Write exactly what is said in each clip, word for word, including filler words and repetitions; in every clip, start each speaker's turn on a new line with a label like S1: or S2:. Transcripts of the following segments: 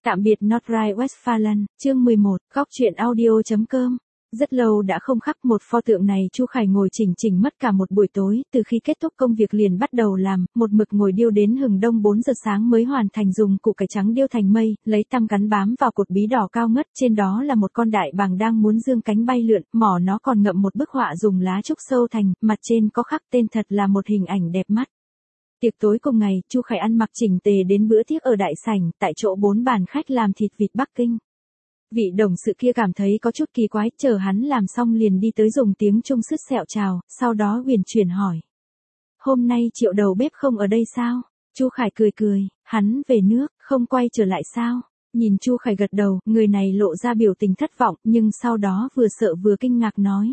S1: Tạm biệt Nordrhein-Westfalen, chương mười một, góc truyện audio.com. Rất lâu đã không khắc một pho tượng này Chu Khải ngồi chỉnh chỉnh mất cả một buổi tối, từ khi kết thúc công việc liền bắt đầu làm, một mực ngồi điêu đến hừng đông bốn giờ sáng mới hoàn thành, dùng củ cải trắng điêu thành mây, lấy tăm gắn bám vào cột bí đỏ cao ngất, trên đó là một con đại bàng đang muốn dương cánh bay lượn, mỏ nó còn ngậm một bức họa dùng lá trúc sâu thành, mặt trên có khắc tên thật là một hình ảnh đẹp mắt. Tiệc tối cùng ngày, Chu Khải ăn mặc chỉnh tề đến bữa tiệc ở đại sảnh, tại chỗ bốn bàn khách làm thịt vịt Bắc Kinh. Vị đồng sự kia cảm thấy có chút kỳ quái, chờ hắn làm xong liền đi tới dùng tiếng Trung sứt sẹo chào, sau đó huyền chuyển hỏi. Hôm nay Triệu đầu bếp không ở đây sao? Chu Khải cười cười, hắn về nước, không quay trở lại sao? Nhìn Chu Khải gật đầu, người này lộ ra biểu tình thất vọng, nhưng sau đó vừa sợ vừa kinh ngạc nói.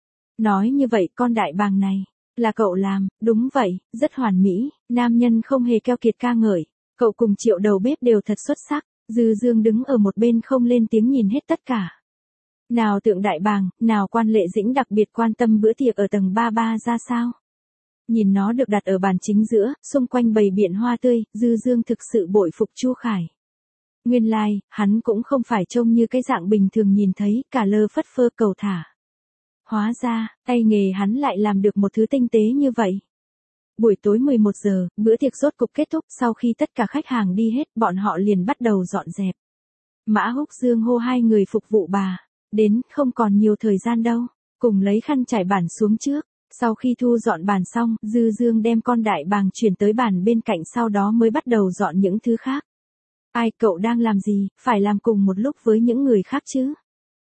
S1: Nói như vậy con đại bàng này, là cậu làm, đúng vậy, rất hoàn mỹ, nam nhân không hề keo kiệt ca ngợi, cậu cùng Triệu đầu bếp đều thật xuất sắc. Dư Dương đứng ở một bên không lên tiếng nhìn hết tất cả. Nào tượng đại bàng, nào quan lệ dĩnh đặc biệt quan tâm bữa tiệc ở tầng ba ba ra sao. Nhìn nó được đặt ở bàn chính giữa, xung quanh bày biện hoa tươi, Dư Dương thực sự bội phục Chu Khải. Nguyên lai, like, hắn cũng không phải trông như cái dạng bình thường nhìn thấy, cả lơ phất phơ cầu thả. Hóa ra, tay nghề hắn lại làm được một thứ tinh tế như vậy. Buổi tối mười một giờ, bữa tiệc rốt cục kết thúc, sau khi tất cả khách hàng đi hết, bọn họ liền bắt đầu dọn dẹp. Mã Húc Dương hô hai người phục vụ bà, đến, không còn nhiều thời gian đâu, cùng lấy khăn trải bàn xuống trước. Sau khi thu dọn bàn xong, Dư Dương đem con đại bàng chuyển tới bàn bên cạnh, sau đó mới bắt đầu dọn những thứ khác. Ai, cậu đang làm gì, phải làm cùng một lúc với những người khác chứ?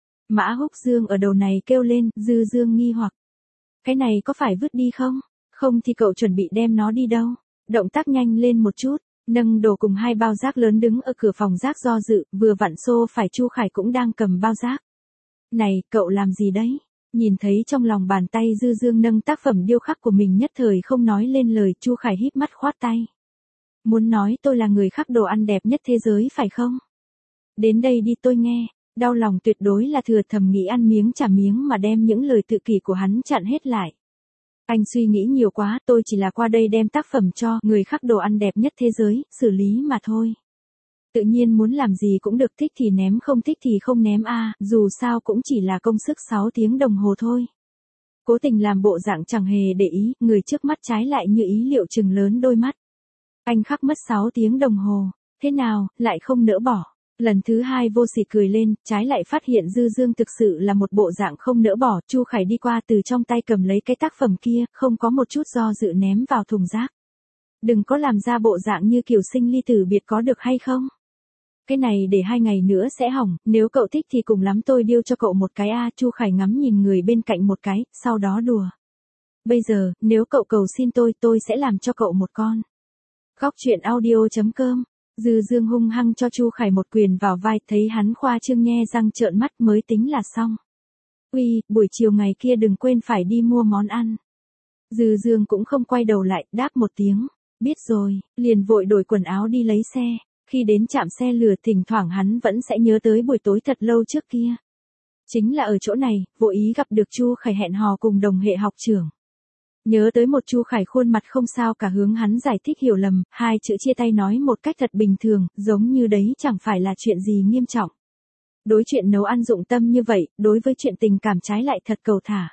S1: Mã Húc Dương ở đầu này kêu lên, Dư Dương nghi hoặc. Cái này có phải vứt đi không? Không thì cậu chuẩn bị đem nó đi đâu? Động tác nhanh lên một chút, nâng đồ cùng hai bao rác lớn đứng ở cửa phòng rác do dự, vừa vặn xô phải Chu Khải cũng đang cầm bao rác. Này, cậu làm gì đấy? Nhìn thấy trong lòng bàn tay Dư Dương nâng tác phẩm điêu khắc của mình nhất thời không nói lên lời, Chu Khải híp mắt khoát tay. Muốn nói tôi là người khắc đồ ăn đẹp nhất thế giới phải không? Đến đây đi tôi nghe, đau lòng tuyệt đối là thừa, thầm nghĩ ăn miếng trả miếng mà đem những lời tự kỷ của hắn chặn hết lại. Anh suy nghĩ nhiều quá, tôi chỉ là qua đây đem tác phẩm cho người khắc đồ ăn đẹp nhất thế giới, xử lý mà thôi. Tự nhiên muốn làm gì cũng được, thích thì ném, không thích thì không ném a, à, dù sao cũng chỉ là công sức sáu tiếng đồng hồ thôi. Cố tình làm bộ dạng chẳng hề để ý, người trước mắt trái lại như ý liệu chừng lớn đôi mắt. Anh khắc mất sáu tiếng đồng hồ, thế nào, lại không nỡ bỏ. Lần thứ hai vô sỉ cười lên, trái lại phát hiện Dư Dương thực sự là một bộ dạng không nỡ bỏ. Chu Khải đi qua từ trong tay cầm lấy cái tác phẩm kia, không có một chút do dự ném vào thùng rác. Đừng có làm ra bộ dạng như kiểu sinh ly tử biệt có được hay không? Cái này để hai ngày nữa sẽ hỏng, nếu cậu thích thì cùng lắm tôi điêu cho cậu một cái a. Chu Khải ngắm nhìn người bên cạnh một cái, sau đó đùa. Bây giờ, nếu cậu cầu xin tôi, tôi sẽ làm cho cậu một con. Góc truyện audio.com. Dư Dương hung hăng cho Chu Khải một quyền vào vai, thấy hắn khoa trương nhe răng trợn mắt mới tính là xong. Uy, buổi chiều ngày kia đừng quên phải đi mua món ăn. Dư Dương cũng không quay đầu lại, đáp một tiếng. Biết rồi, liền vội đổi quần áo đi lấy xe. Khi đến trạm xe lửa, thỉnh thoảng hắn vẫn sẽ nhớ tới buổi tối thật lâu trước kia. Chính là ở chỗ này, vô ý gặp được Chu Khải hẹn hò cùng đồng hệ học trưởng. Nhớ tới một Chu Khải khuôn mặt không sao cả hướng hắn giải thích hiểu lầm, hai chữ chia tay nói một cách thật bình thường, giống như đấy chẳng phải là chuyện gì nghiêm trọng. Đối chuyện nấu ăn dụng tâm như vậy, đối với chuyện tình cảm trái lại thật cầu thả.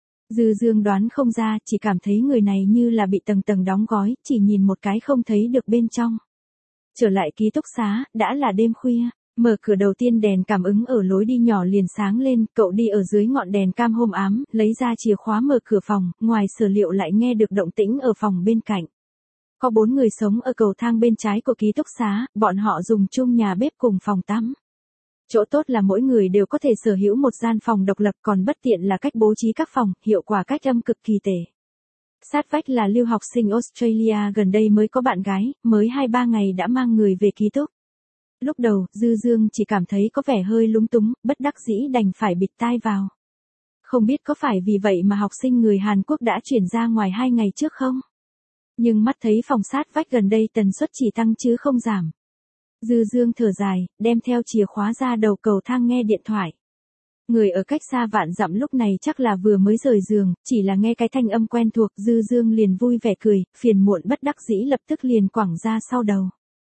S1: Dư Dương đoán không ra, chỉ cảm thấy người này như là bị tầng tầng đóng gói, chỉ nhìn một cái không thấy được bên trong. Trở lại ký túc xá, đã là đêm khuya. Mở cửa đầu tiên đèn cảm ứng ở lối đi nhỏ liền sáng lên, cậu đi ở dưới ngọn đèn cam hôm ám, lấy ra chìa khóa mở cửa phòng, ngoài sở liệu lại nghe được động tĩnh ở phòng bên cạnh. Có bốn người sống ở cầu thang bên trái của ký túc xá, bọn họ dùng chung nhà bếp cùng phòng tắm. Chỗ tốt là mỗi người đều có thể sở hữu một gian phòng độc lập, còn bất tiện là cách bố trí các phòng, hiệu quả cách âm cực kỳ tệ. Sát vách là lưu học sinh Australia gần đây mới có bạn gái, mới hai ba ngày đã mang người về ký túc. Lúc đầu, Dư Dương chỉ cảm thấy có vẻ hơi lúng túng, bất đắc dĩ đành phải bịt tai vào. Không biết có phải vì vậy mà học sinh người Hàn Quốc đã chuyển ra ngoài hai ngày trước không? Nhưng mắt thấy phòng sát vách gần đây tần suất chỉ tăng chứ không giảm. Dư Dương thở dài, đem theo chìa khóa ra đầu cầu thang nghe điện thoại. Người ở cách xa vạn dặm lúc này chắc là vừa mới rời giường, chỉ là nghe cái thanh âm quen thuộc, Dư Dương liền vui vẻ cười, phiền muộn bất đắc dĩ lập tức liền quẳng ra sau đầu.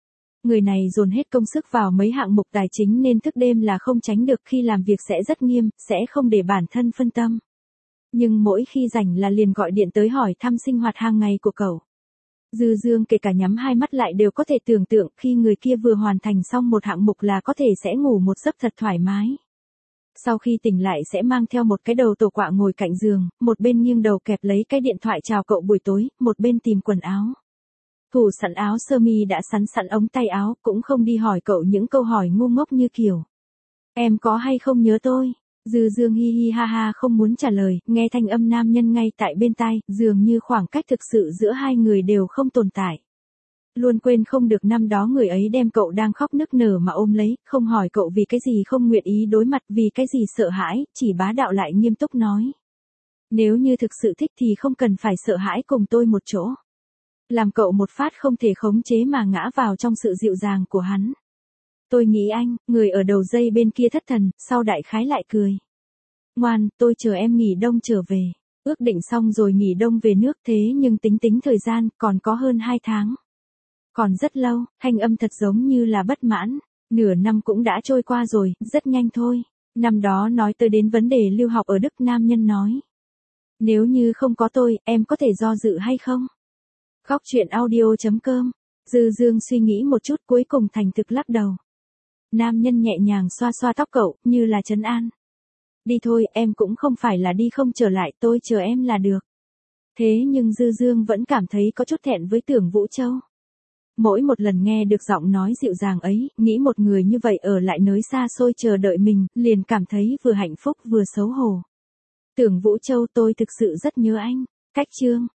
S1: Người này dồn hết công sức vào mấy hạng mục tài chính nên thức đêm là không tránh được, khi làm việc sẽ rất nghiêm, sẽ không để bản thân phân tâm. Nhưng mỗi khi rảnh là liền gọi điện tới hỏi thăm sinh hoạt hàng ngày của cậu. Dư Dương kể cả nhắm hai mắt lại đều có thể tưởng tượng khi người kia vừa hoàn thành xong một hạng mục là có thể sẽ ngủ một giấc thật thoải mái. Sau khi tỉnh lại sẽ mang theo một cái đầu tổ quạ ngồi cạnh giường, một bên nghiêng đầu kẹp lấy cái điện thoại chào cậu buổi tối, một bên tìm quần áo. Thủ sẵn áo sơ mi đã sắn sẵn ống tay áo, cũng không đi hỏi cậu những câu hỏi ngu ngốc như kiểu: em có hay không nhớ tôi? Dư Dương hi hi ha ha không muốn trả lời, nghe thanh âm nam nhân ngay tại bên tai, dường như khoảng cách thực sự giữa hai người đều không tồn tại. Luôn quên không được năm đó người ấy đem cậu đang khóc nức nở mà ôm lấy, không hỏi cậu vì cái gì không nguyện ý đối mặt, vì cái gì sợ hãi, chỉ bá đạo lại nghiêm túc nói: nếu như thực sự thích thì không cần phải sợ hãi, cùng tôi một chỗ. Làm cậu một phát không thể khống chế mà ngã vào trong sự dịu dàng của hắn. Tôi nghĩ anh, người ở đầu dây bên kia thất thần, sau đại khái lại cười. Ngoan, tôi chờ em nghỉ đông trở về. Ước định xong rồi nghỉ đông về nước, thế nhưng tính tính thời gian, còn có hơn hai tháng. Còn rất lâu, thanh âm thật giống như là bất mãn. Nửa năm cũng đã trôi qua rồi, rất nhanh thôi. Năm đó nói tới đến vấn đề lưu học ở Đức, nam nhân nói: nếu như không có tôi, em có thể do dự hay không? Góc truyện audio chấm com. Dư Dương suy nghĩ một chút, cuối cùng thành thực lắc đầu. Nam nhân nhẹ nhàng xoa xoa tóc cậu, như là trấn an. Đi thôi, em cũng không phải là đi không trở lại, tôi chờ em là được. Thế nhưng Dư Dương vẫn cảm thấy có chút thẹn với Tưởng Vũ Châu. Mỗi một lần nghe được giọng nói dịu dàng ấy, nghĩ một người như vậy ở lại nơi xa xôi chờ đợi mình, liền cảm thấy vừa hạnh phúc vừa xấu hổ. Tưởng Vũ Châu, tôi thực sự rất nhớ anh. Cách chương.